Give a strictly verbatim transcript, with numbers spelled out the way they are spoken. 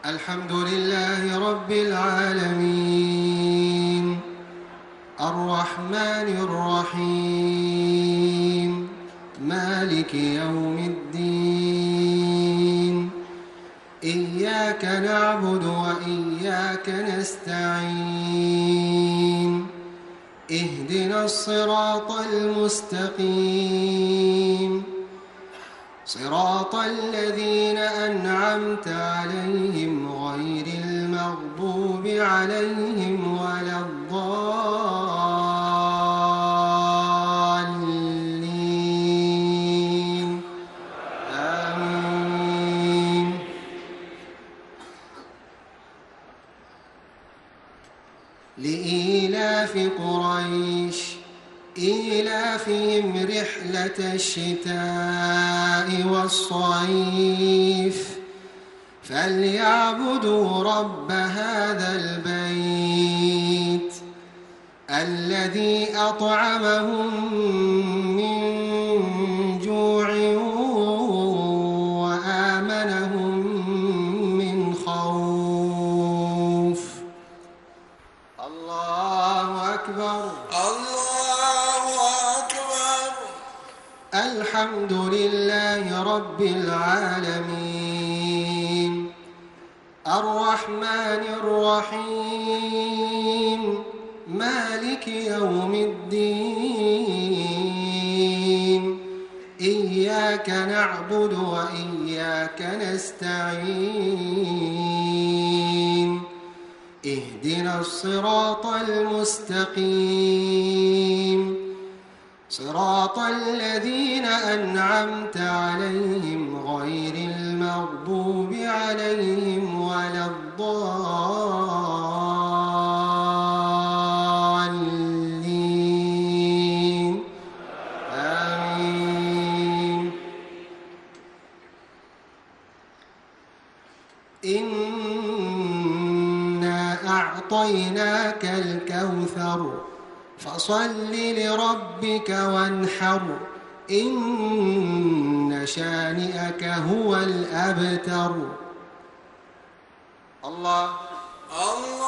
الحمد لله رب العالمين الرحمن الرحيم مالك يوم الدين إياك نعبد وإياك نستعين اهدنا الصراط المستقيم صراط الذين أنعمت عليهم غير المغضوب عليهم ولا الضالين آمين. لإيلاف قريش إيلافهم رحلة الشتاء والصيف فليعبدوا رب هذا البيت الذي أطعمهم من جوع وآمنهم من خوف. الله أكبر. الحمد لله رب العالمين الرحمن الرحيم مالك يوم الدين إياك نعبد وإياك نستعين اهدنا الصراط المستقيم صراط الذين أنعمت عليهم غير المغضوب عليهم ولا الضالين آمين. إنا أعطيناك الكوثر فصل لربك وانحر إن شانئك هو الأبتر. الله الله